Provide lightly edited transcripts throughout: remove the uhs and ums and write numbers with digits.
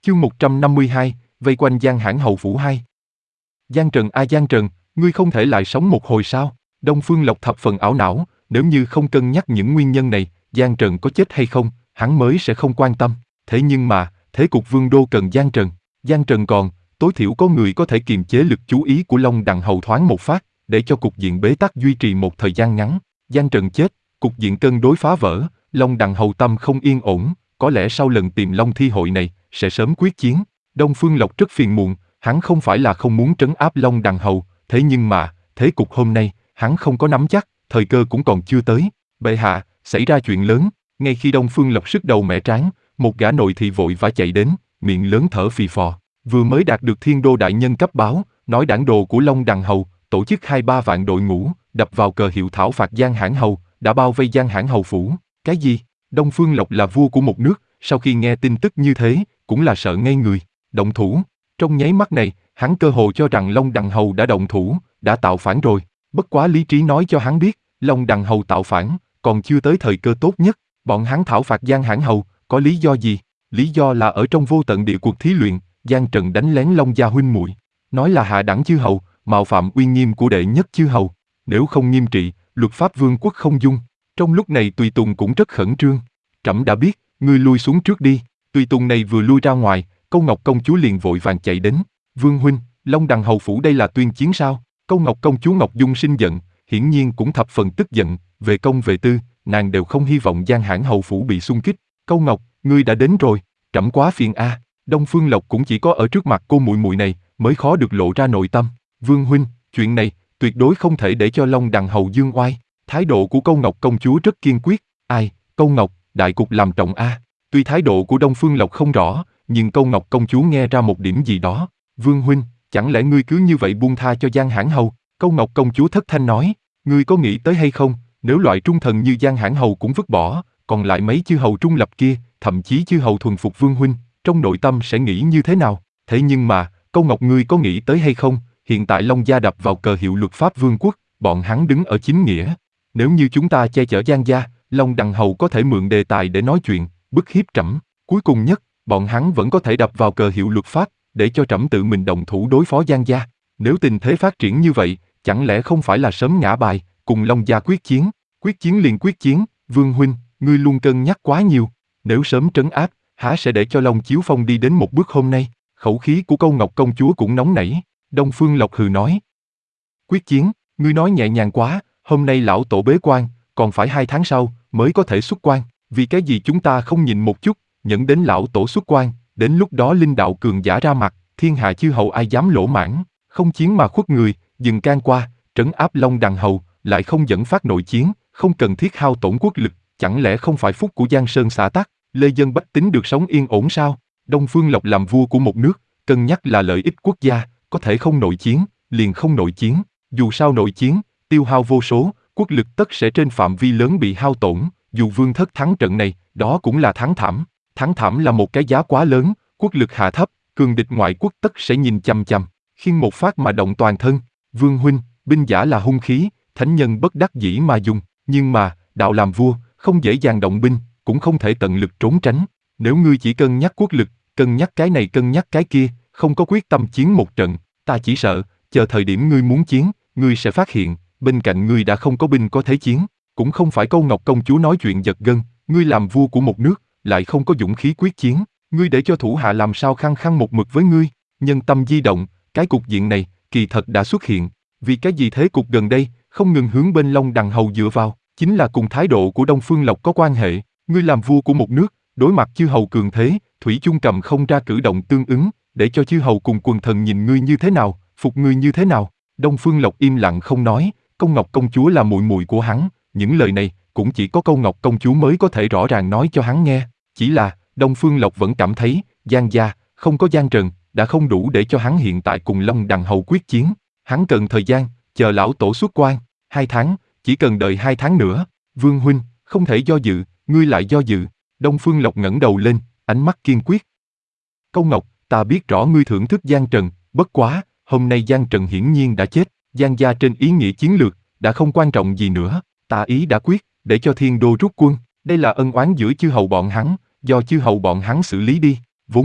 Chương 152, vây quanh Giang Hãn Hầu phủ 2. Giang Trần a Giang Trần, ngươi không thể lại sống một hồi sao? Đông Phương Lộc thập phần ảo não, nếu như không cân nhắc những nguyên nhân này, Giang Trần có chết hay không, hắn mới sẽ không quan tâm. Thế nhưng mà, thế cục vương đô cần Giang Trần. Giang Trần còn, tối thiểu có người có thể kiềm chế lực chú ý của Long Đằng Hầu thoáng một phát, để cho cục diện bế tắc duy trì một thời gian ngắn. Giang Trần chết, cục diện cân đối phá vỡ, Long Đằng Hầu tâm không yên ổn, có lẽ sau lần tìm Long Thi hội này, sẽ sớm quyết chiến. Đông Phương Lộc rất phiền muộn, hắn không phải là không muốn trấn áp Long Đằng Hầu, thế nhưng mà, thế cục hôm nay, hắn không có nắm chắc, thời cơ cũng còn chưa tới. Bệ hạ, xảy ra chuyện lớn. Ngay khi Đông Phương Lộc sức đầu mẻ trán, một gã nội thị vội vã chạy đến, miệng lớn thở phì phò. Vừa mới đạt được Thiên Đô đại nhân cấp báo, nói đảng đồ của Long Đằng Hầu tổ chức 2-3 vạn đội ngũ, đập vào cờ hiệu thảo phạt Giang Hãn Hầu, đã bao vây Giang Hãn Hầu phủ. Cái gì? Đông Phương Lộc là vua của một nước, sau khi nghe tin tức như thế, cũng là sợ ngây người. Động thủ. Trong nháy mắt này, hắn cơ hồ cho rằng Long Đằng Hầu đã động thủ, đã tạo phản rồi. Bất quá lý trí nói cho hắn biết, Long Đằng Hầu tạo phản, còn chưa tới thời cơ tốt nhất. Bọn hắn thảo phạt Giang Hãn Hầu, có lý do gì? Lý do là ở trong vô tận địa cuộc thí luyện, Giang Trần đánh lén Long gia huynh muội, nói là hạ đẳng chư hầu, mạo phạm uy nghiêm của đệ nhất chư hầu. Nếu không nghiêm trị, luật pháp vương quốc không dung. Trong lúc này Tùy Tùng cũng rất khẩn trương. Trẫm đã biết, ngươi lui xuống trước đi. Tùy Tùng này vừa lui ra ngoài, Câu Ngọc công chúa liền vội vàng chạy đến. Vương huynh, Long Đằng Hầu phủ đây là tuyên chiến sao? Câu Ngọc công chúa Ngọc Dung sinh giận, hiển nhiên cũng thập phần tức giận. Về công về tư, nàng đều không hy vọng Giang Hãn Hầu phủ bị xung kích. Câu Ngọc, ngươi đã đến rồi, trẫm quá phiền a. Đông Phương Lộc cũng chỉ có ở trước mặt cô muội muội này mới khó được lộ ra nội tâm. Vương huynh, chuyện này tuyệt đối không thể để cho Long Đằng Hầu dương oai. Thái độ của Câu Ngọc công chúa rất kiên quyết. Ai? Câu Ngọc, đại cục làm trọng a. Tuy thái độ của Đông Phương Lộc không rõ, nhưng Câu Ngọc công chúa nghe ra một điểm gì đó. Vương huynh, chẳng lẽ ngươi cứ như vậy buông tha cho Giang Hãn Hầu? Câu Ngọc công chúa thất thanh nói. Ngươi có nghĩ tới hay không? Nếu loại trung thần như Giang Hãn Hầu cũng vứt bỏ, còn lại mấy chư hầu trung lập kia, thậm chí chư hầu thuần phục Vương huynh, trong nội tâm sẽ nghĩ như thế nào? Thế nhưng mà, Câu Ngọc ngươi có nghĩ tới hay không? Hiện tại Long gia đập vào cờ hiệu luật pháp vương quốc, bọn hắn đứng ở chính nghĩa. Nếu như chúng ta che chở Giang gia, Long Đằng Hầu có thể mượn đề tài để nói chuyện, bức hiếp trẫm. Cuối cùng nhất, bọn hắn vẫn có thể đập vào cờ hiệu luật pháp, để cho trẫm tự mình động thủ đối phó Giang gia. Nếu tình thế phát triển như vậy, chẳng lẽ không phải là sớm ngã bài, cùng Long gia quyết chiến? Quyết chiến liền quyết chiến, Vương huynh, ngươi luôn cân nhắc quá nhiều. Nếu sớm trấn áp, há sẽ để cho Long Chiếu Phong đi đến một bước hôm nay? Khẩu khí của Câu Ngọc công chúa cũng nóng nảy. Đông Phương Lộc hừ nói. Quyết chiến, ngươi nói nhẹ nhàng quá, hôm nay lão tổ bế quan, còn phải 2 tháng sau mới có thể xuất quan. Vì cái gì chúng ta không nhìn một chút, nhẫn đến lão tổ xuất quan, đến lúc đó linh đạo cường giả ra mặt, thiên hạ chư hầu ai dám lỗ mãn, không chiến mà khuất người, dừng can qua, trấn áp Long Đằng Hầu, lại không dẫn phát nội chiến, không cần thiết hao tổn quốc lực, chẳng lẽ không phải phúc của Giang Sơn xã tắc, lê dân bách tính được sống yên ổn sao? Đông Phương Lộc làm vua của một nước, cân nhắc là lợi ích quốc gia, có thể không nội chiến, liền không nội chiến, dù sao nội chiến, tiêu hao vô số, quốc lực tất sẽ trên phạm vi lớn bị hao tổn, dù vương thất thắng trận này, đó cũng là thắng thảm là một cái giá quá lớn, quốc lực hạ thấp, cường địch ngoại quốc tất sẽ nhìn chằm chằm, khiêng một phát mà động toàn thân. Vương huynh, binh giả là hung khí, thánh nhân bất đắc dĩ mà dùng, nhưng mà, đạo làm vua, không dễ dàng động binh, cũng không thể tận lực trốn tránh. Nếu ngươi chỉ cân nhắc quốc lực, cân nhắc cái này cân nhắc cái kia, không có quyết tâm chiến một trận, ta chỉ sợ, chờ thời điểm ngươi muốn chiến, ngươi sẽ phát hiện, bên cạnh ngươi đã không có binh có thể chiến. Cũng không phải Câu Ngọc công chúa nói chuyện giật gân, ngươi làm vua của một nước, lại không có dũng khí quyết chiến, ngươi để cho thủ hạ làm sao khăng khăng một mực với ngươi. Nhân tâm di động, cái cục diện này, kỳ thật đã xuất hiện. Vì cái gì thế cục gần đây, không ngừng hướng bên Long Đằng Hầu dựa vào, chính là cùng thái độ của Đông Phương Lộc có quan hệ. Ngươi làm vua của một nước, đối mặt chư hầu cường thế, thủy chung cầm không ra cử động tương ứng, để cho chư hầu cùng quần thần nhìn ngươi như thế nào, phục ngươi như thế nào. Đông Phương Lộc im lặng không nói, Câu Ngọc công chúa là muội muội của hắn, những lời này cũng chỉ có Câu Ngọc công chúa mới có thể rõ ràng nói cho hắn nghe. Chỉ là Đông Phương Lộc vẫn cảm thấy Giang gia không có Giang Trần đã không đủ để cho hắn hiện tại cùng Long Đằng Hầu quyết chiến. Hắn cần thời gian, chờ lão tổ xuất quan. 2 tháng, chỉ cần đợi 2 tháng nữa. Vương huynh, không thể do dự, ngươi lại do dự. Đông Phương Lộc ngẩng đầu lên, ánh mắt kiên quyết. Câu Ngọc, ta biết rõ ngươi thưởng thức Giang Trần, bất quá, hôm nay Giang Trần hiển nhiên đã chết, Giang gia trên ý nghĩa chiến lược đã không quan trọng gì nữa. Ta ý đã quyết, để cho Thiên Đô rút quân, đây là ân oán giữa chư hầu bọn hắn, do chư hầu bọn hắn xử lý đi. Vốn là,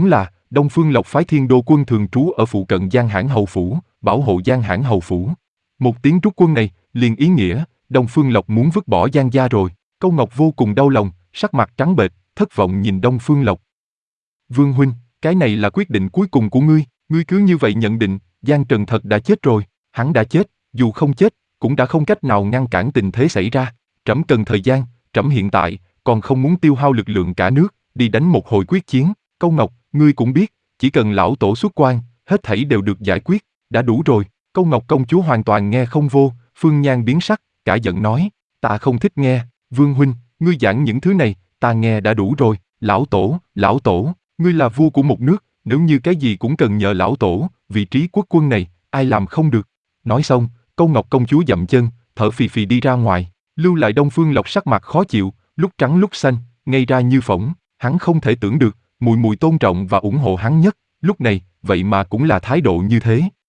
Đông Phương Lộc phái Thiên Đô quân thường trú ở phụ cận Giang Hãn Hầu phủ, bảo hộ Giang Hãn Hầu phủ. Một tiếng rút quân này, liền ý nghĩa, Đông Phương Lộc muốn vứt bỏ Giang gia rồi. Câu Ngọc vô cùng đau lòng, sắc mặt trắng bệch, thất vọng nhìn Đông Phương Lộc. Vương huynh, cái này là quyết định cuối cùng của ngươi, ngươi cứ như vậy nhận định, Giang Trần thật đã chết rồi, hắn đã chết, dù không chết, cũng đã không cách nào ngăn cản tình thế xảy ra. Trẫm cần thời gian, trẫm hiện tại, còn không muốn tiêu hao lực lượng cả nước, đi đánh một hồi quyết chiến. Câu Ngọc, ngươi cũng biết, chỉ cần lão tổ xuất quan, hết thảy đều được giải quyết, đã đủ rồi. Câu Ngọc công chúa hoàn toàn nghe không vô, Phương Nhan biến sắc, cả giận nói, ta không thích nghe, Vương huynh, ngươi giảng những thứ này, ta nghe đã đủ rồi. Lão tổ, ngươi là vua của một nước, nếu như cái gì cũng cần nhờ lão tổ, vị trí quốc quân này, ai làm không được. Nói xong, Câu Ngọc công chúa dậm chân, thở phì phì đi ra ngoài, lưu lại Đông Phương Lộc sắc mặt khó chịu, lúc trắng lúc xanh, ngây ra như phỗng, hắn không thể tưởng được, muội muội tôn trọng và ủng hộ hắn nhất, lúc này, vậy mà cũng là thái độ như thế.